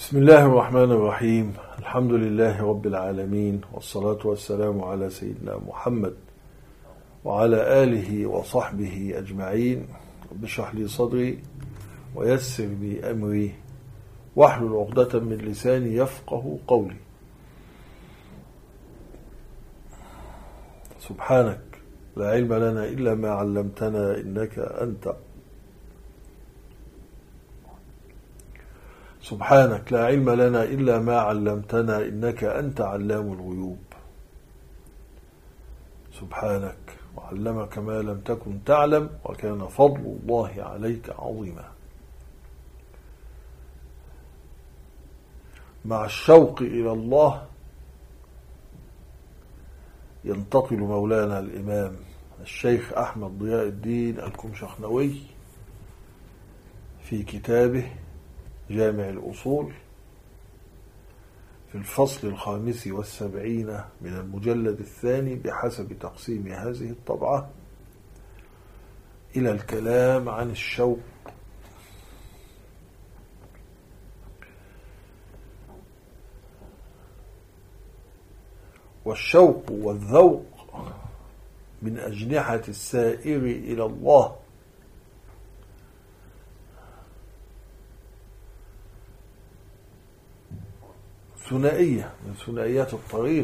بسم الله الرحمن الرحيم. الحمد لله رب العالمين، والصلاة والسلام على سيدنا محمد وعلى آله وصحبه أجمعين. رب اشرح لي صدري ويسر لي أمري واحلل عقدة من لساني يفقه قولي. سبحانك لا علم لنا إلا ما علمتنا إنك أنت سبحانك لا علم لنا إلا ما علمتنا إنك أنت علام الغيوب. سبحانك وعلمك ما لم تكن تعلم وكان فضل الله عليك عظيما. مع الشوق إلى الله ينتقل مولانا الإمام الشيخ أحمد ضياء الدين الكمشخنوي في كتابه جامع الأصول في الفصل 75 من المجلد الثاني بحسب تقسيم هذه الطبعة إلى الكلام عن الشوق. والشوق والذوق من أجنحة السائر إلى الله، ثنائية من ثنائيات الطريق،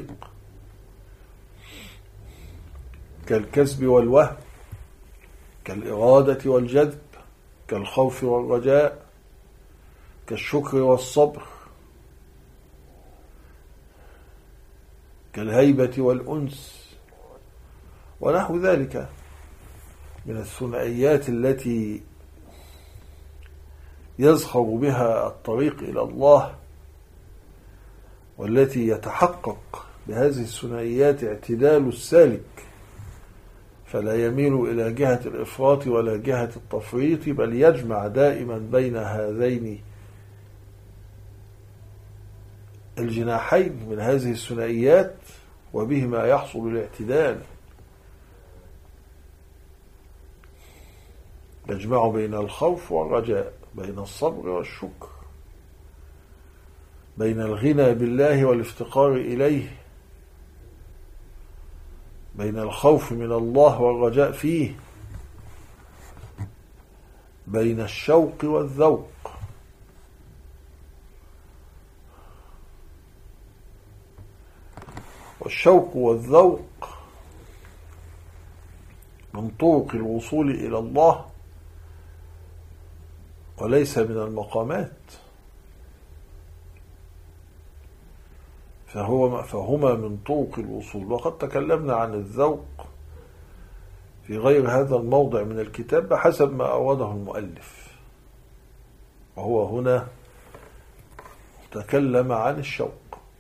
كالكسب والوهم، كالإرادة والجذب، كالخوف والرجاء، كالشكر والصبر، كالهيبة والأنس ونحو ذلك من الثنائيات التي يزخر بها الطريق إلى الله، والتي يتحقق بهذه الثنائيات اعتدال السالك، فلا يميل إلى جهة الإفراط ولا جهة التفريط، بل يجمع دائما بين هذين الجناحين من هذه الثنائيات، وبهما يحصل الاعتدال. يجمع بين الخوف والرجاء، بين الصبر والشكر، بين الغنى بالله والافتقار إليه، بين الخوف من الله والرجاء فيه، بين الشوق والذوق. والشوق والذوق من طرق الوصول إلى الله وليس من المقامات، فهما من طرق الوصول. وقد تكلمنا عن الذوق في غير هذا الموضع من الكتاب بحسب ما أوضه المؤلف، وهو هنا تكلم عن الشوق.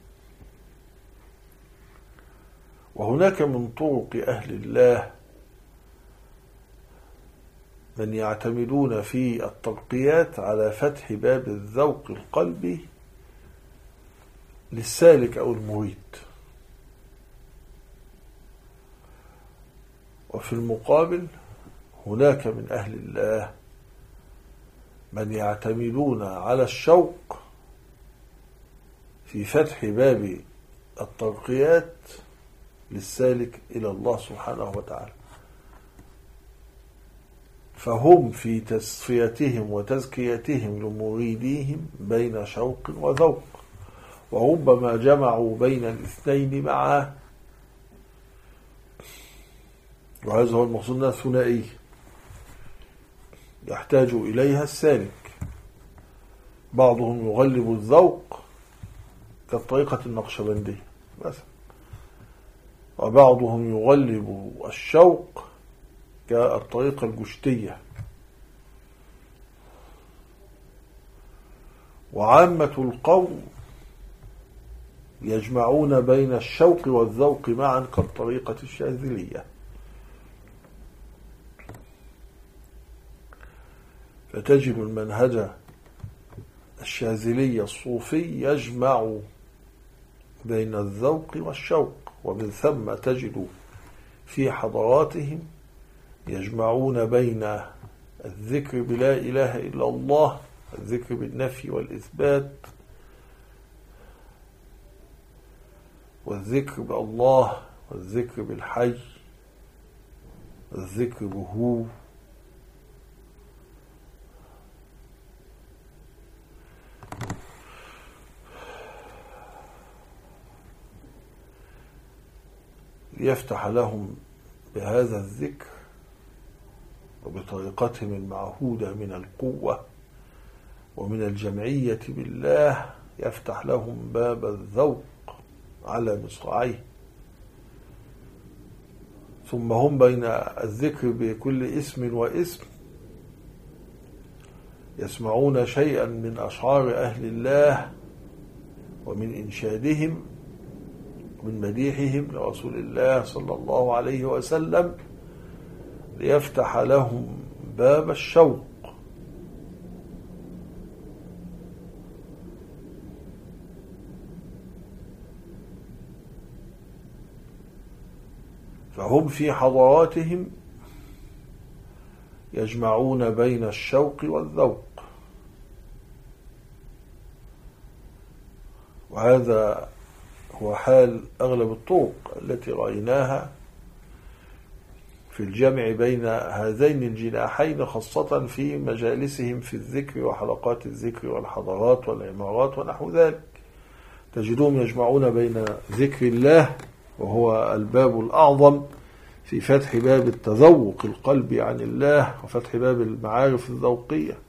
وهناك من طرق أهل الله من يعتمدون في الترقيات على فتح باب الذوق القلبي للسالك أو المريد. وفي المقابل هناك من أهل الله من يعتمدون على الشوق في فتح باب الترقيات للسالك إلى الله سبحانه وتعالى، فهم في تصفيتهم وتزكيتهم لمريديهم بين شوق وذوق، وربما جمعوا بين الاثنين معا، وهذا هو المقصود الثنائي يحتاج إليها السالك. بعضهم يغلب الذوق كالطريقة النقشبندية مثلا، وبعضهم يغلب الشوق كالطريقة الجشتية. وعامة القوم يجمعون بين الشوق والذوق معا كالطريقة الشاذلية. فتجد المنهج الشاذلي الصوفي يجمع بين الذوق والشوق، ومن ثم تجد في حضراتهم يجمعون بين الذكر بلا إله إلا الله، الذكر بالنفي والإثبات، والذكر بالله، والذكر بالحي، والذكر به، ليفتح لهم بهذا الذكر وبطريقتهم المعهودة من القوة ومن الجمعية بالله، يفتح لهم باب الذوق على مصراعيه. ثم هم بين الذكر بكل اسم واسم يسمعون شيئا من أشعار أهل الله ومن إنشادهم ومن مديحهم لرسول الله صلى الله عليه وسلم، ليفتح لهم باب الشوق. فهم في حضراتهم يجمعون بين الشوق والذوق، وهذا هو حال أغلب الطرق التي رأيناها في الجمع بين هذين الجناحين، خاصة في مجالسهم في الذكر وحلقات الذكر والحضارات والعمارات ونحو ذلك. تجدهم يجمعون بين ذكر الله، وهو الباب الأعظم في فتح باب التذوق القلبي عن الله وفتح باب المعارف الذوقية،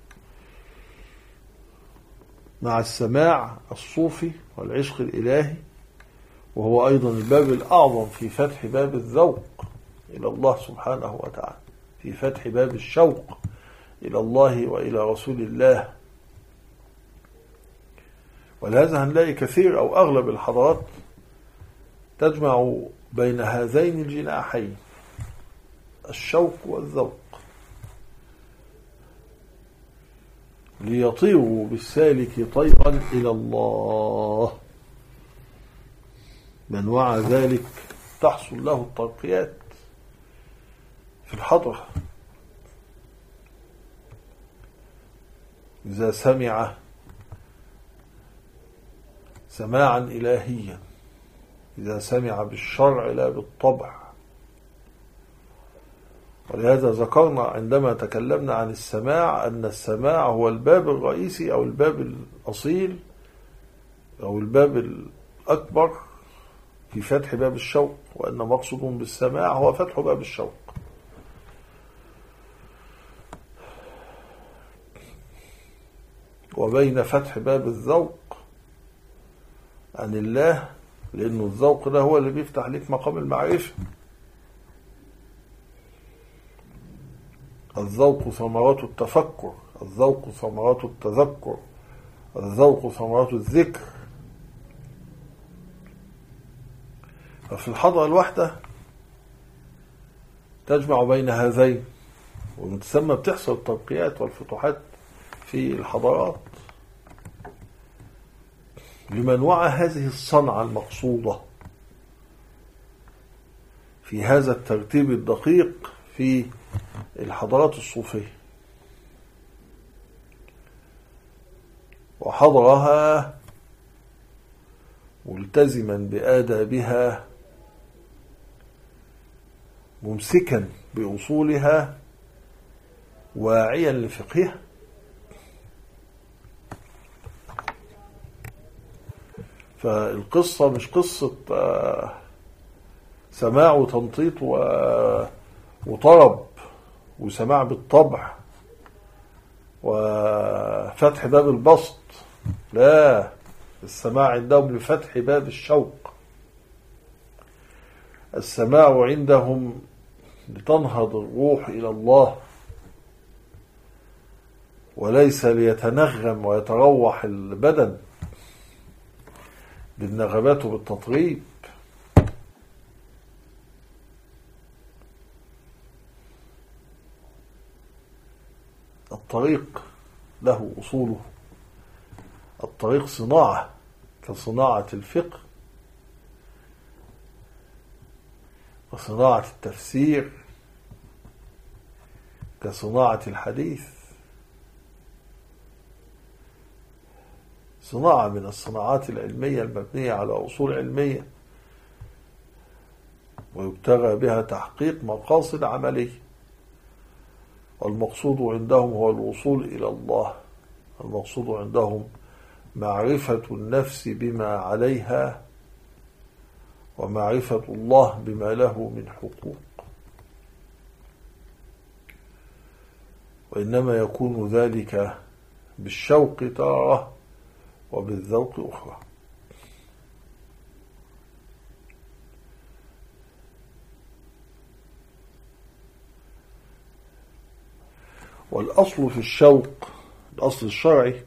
مع السماع الصوفي والعشق الإلهي، وهو أيضا الباب الأعظم في فتح باب الذوق إلى الله سبحانه وتعالى، في فتح باب الشوق إلى الله وإلى رسول الله. ولهذا هنلاقي كثير أو أغلب الحضارات تجمع بين هذين الجناحين، الشوق والذوق، ليطيروا بالسالك طيرا إلى الله. من وعى ذلك تحصل له الترقيات في الحضرة. إذا سمع سماعا إلهيا، إذا سمع بالشرع لا بالطبع. ولهذا ذكرنا عندما تكلمنا عن السماع أن السماع هو الباب الرئيسي أو الباب الأصيل أو الباب الأكبر في فتح باب الشوق، وأن مقصود بالسماع هو فتح باب الشوق. وبين فتح باب الذوق عن الله، لأنه الذوق ده هو اللي بيفتح لك مقام المعرفة. الذوق ثمرات التفكر، الذوق ثمرات التذكر، الذوق ثمرات الذكر. ففي الحضرة الواحدة تجمع بين هذين، ومتسمى بتحصل الترقيات والفتوحات في الحضارات لمن وعى هذه الصنعة المقصودة في هذا الترتيب الدقيق في الحضارات الصوفية، وحضرها ملتزما بآدابها، ممسكا بأصولها، واعيا لفقهها. فالقصة مش قصة سماع وتنطيط وطرب وسماع بالطبع وفتح باب البسط، لا، السماع عندهم لفتح باب الشوق. السماع عندهم لتنهض الروح إلى الله، وليس ليتنغم ويتروح البدن بالنغمات وبالتطريب. الطريق له أصوله، الطريق صناعة كصناعة الفقه وصناعة التفسير كصناعة الحديث، صناعة من الصناعات العلمية المبنية على أصول علمية ويبتغى بها تحقيق مقاصد عملية. والمقصود عندهم هو الوصول إلى الله. المقصود عندهم معرفة النفس بما عليها، ومعرفة الله بما له من حقوق. وإنما يكون ذلك بالشوق تارة وبالذوق أخرى. والأصل في الشوق، الأصل الشرعي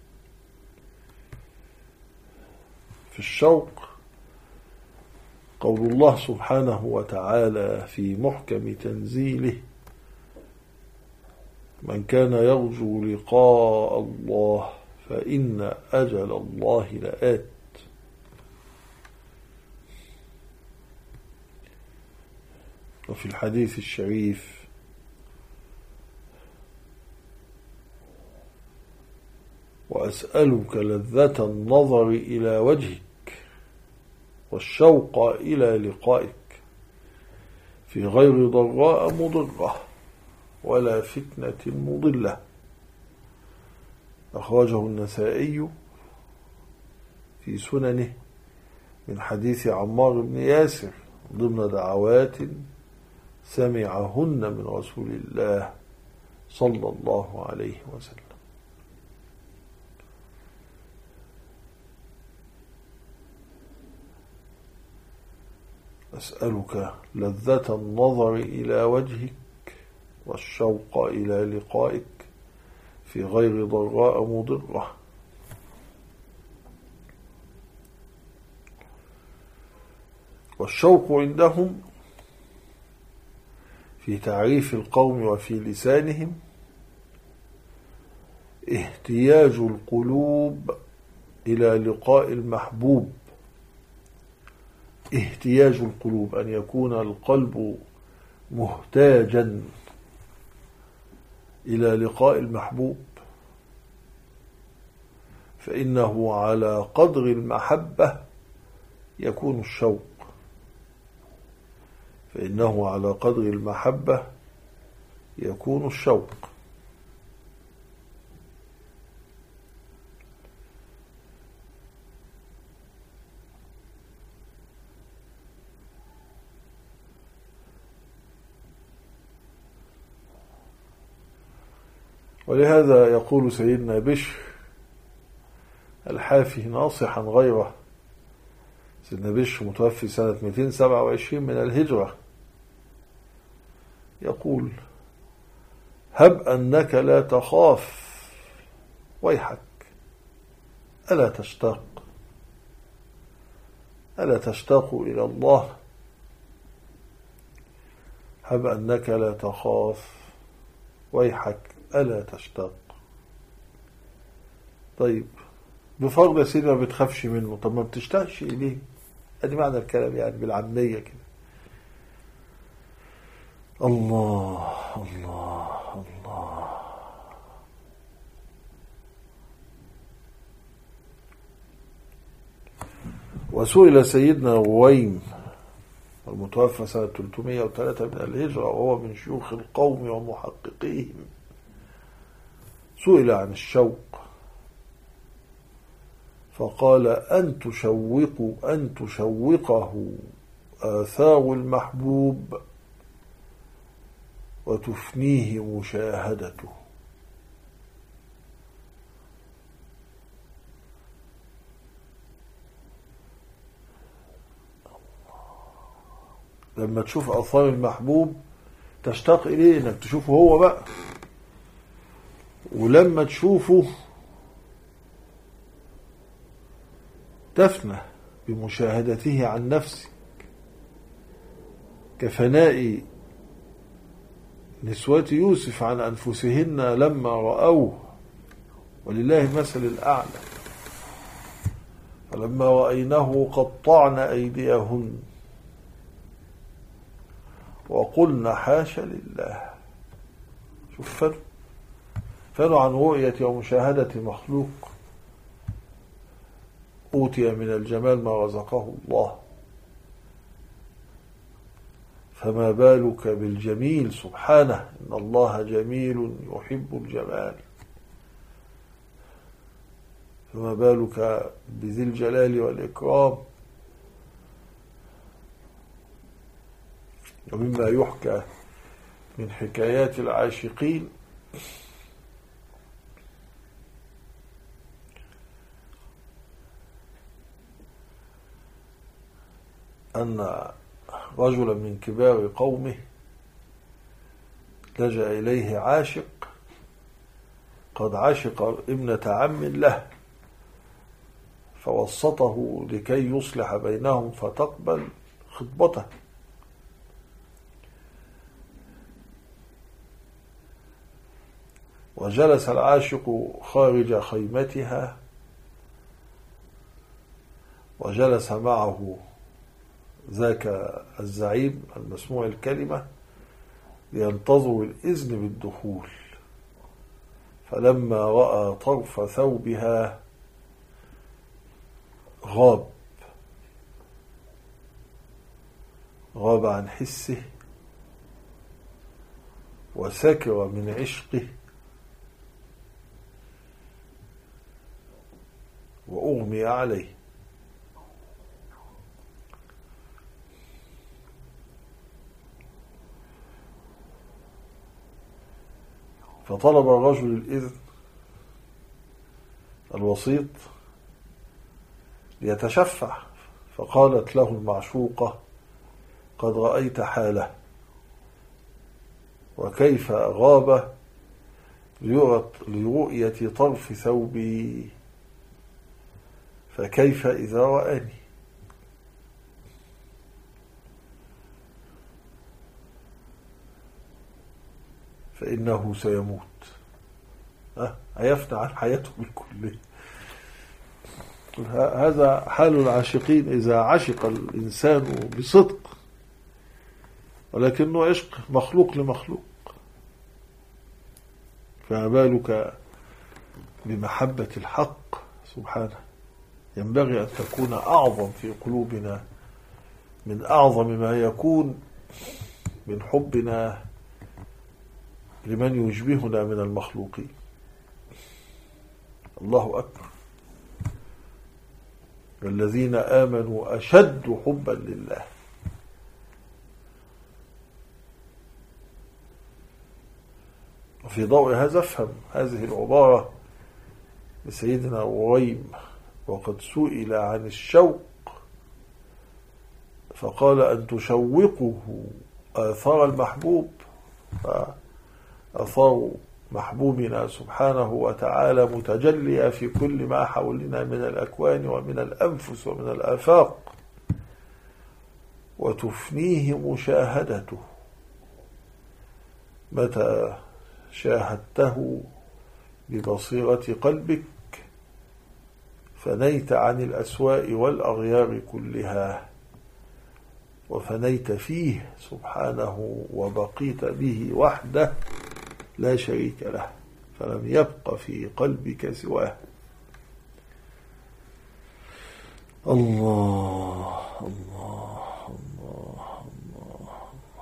في الشوق قول الله سبحانه وتعالى في محكم تنزيله: من كان يرجو لقاء الله فإن أجل الله لآت. وفي الحديث الشريف: وأسألك لذة النظر إلى وجهك والشوق إلى لقائك في غير ضراء مضرة ولا فتنة مضلة. أخرجه النسائي في سننه من حديث عمار بن ياسر ضمن دعوات سمعهن من رسول الله صلى الله عليه وسلم. أسألك لذة النظر إلى وجهك والشوق إلى لقائك في غير ضراء مضرة. والشوق عندهم في تعريف القوم وفي لسانهم احتياج القلوب إلى لقاء المحبوب. احتياج القلوب، أن يكون القلب محتاجا إلى لقاء المحبوب، فإنه على قدر المحبة يكون الشوق، فإنه على قدر المحبة يكون الشوق. ولهذا يقول سيدنا بشر الحافي ناصحا غيره، سيدنا بشر متوفي سنة 227 من الهجرة، يقول: هب أنك لا تخاف ويحك، ألا تشتاق إلى الله؟ هب أنك لا تخاف ويحك ألا تشتاق. طيب بفرض يا سيدي ما بتخافش منه، طب ما بتشتاقش إليه؟ ادي معنى الكلام يعني بالعامية كده. الله الله الله. وسئل سيدنا رويم المتوفى سنة 303 من الهجرة وهو من شيوخ القوم ومحققيهم، سئل عن الشوق فقال: أن تشوقه آثار المحبوب وتفنيه مشاهدته. لما تشوف آثار المحبوب تشتاق إليه، إنك تشوفه هو بقى، ولما تشوفه تفنى بمشاهدته عن نفسك، كفناء نسوة يوسف عن أنفسهن لما رأوه، ولله المثل الأعلى. فلما رأيناه قطعن أيديهن وقلنا حاشا لله. شوف فنوا عن رؤية ومشاهدة مخلوق أوتي من الجمال ما رزقه الله. فما بالك بالجميل سبحانه، إن الله جميل يحب الجمال. فما بالك بذي الجلال والإكرام. ومما يحكى من حكايات العاشقين أن رجلا من كبار قومه لجأ إليه عاشق قد عشق ابنة عم له، فوسطه لكي يصلح بينهم فتقبل خطبته. وجلس العاشق خارج خيمتها، وجلس معه ذاك الزعيم المسموع الكلمة لينتظر الإذن بالدخول. فلما رأى طرف ثوبها غاب عن حسه، وسكر من عشقه، وأغمي عليه. فطلب الرجل الإذن الوسيط ليتشفع، فقالت له المعشوقة: قد رأيت حاله، وكيف غاب لرؤية طرف ثوبي، فكيف إذا رآني؟ فإنه سيموت، هيفنى عن حياته بالكلية. هذا حال العاشقين إذا عشق الإنسان بصدق، ولكنه عشق مخلوق لمخلوق. فما بالك بمحبة الحق سبحانه، ينبغي أن تكون أعظم في قلوبنا من أعظم ما يكون من حبنا لمن يشبهنا من المخلوقين. الله أكبر. الذين آمنوا أشد حبا لله. وفي ضوء هذا افهم هذه العبارة لسيدنا وريم، وقد سئل عن الشوق فقال: أن تشوقه آثار المحبوب. فآثار محبوبنا سبحانه وتعالى متجلية في كل ما حولنا من الأكوان ومن الأنفس ومن الآفاق، وتفنيه مشاهدته. متى شاهدته ببصيرة قلبك فنيت عن الأسواء والأغيار كلها، وفنيت فيه سبحانه، وبقيت به وحده لا شريك له، فلم يبق في قلبك سواه. الله الله الله الله.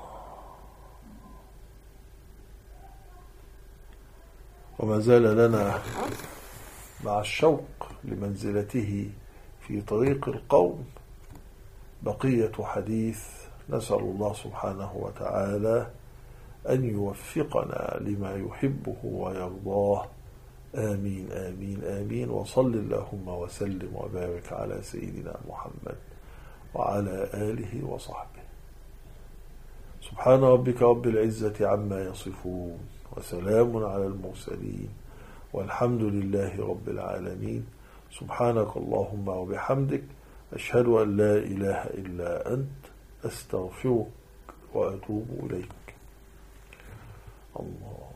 وما زال لنا مع الشوق لمنزلته في طريق القوم بقية حديث، نسأل الله سبحانه وتعالى أن يوفقنا لما يحبه ويرضاه. آمين آمين آمين. وصل اللهم وسلم وبارك على سيدنا محمد وعلى آله وصحبه. سبحان ربك رب العزة عما يصفون، وسلام على المرسلين، والحمد لله رب العالمين. سبحانك اللهم وبحمدك، أشهد أن لا إله إلا أنت، أستغفرك وأتوب إليك. الله.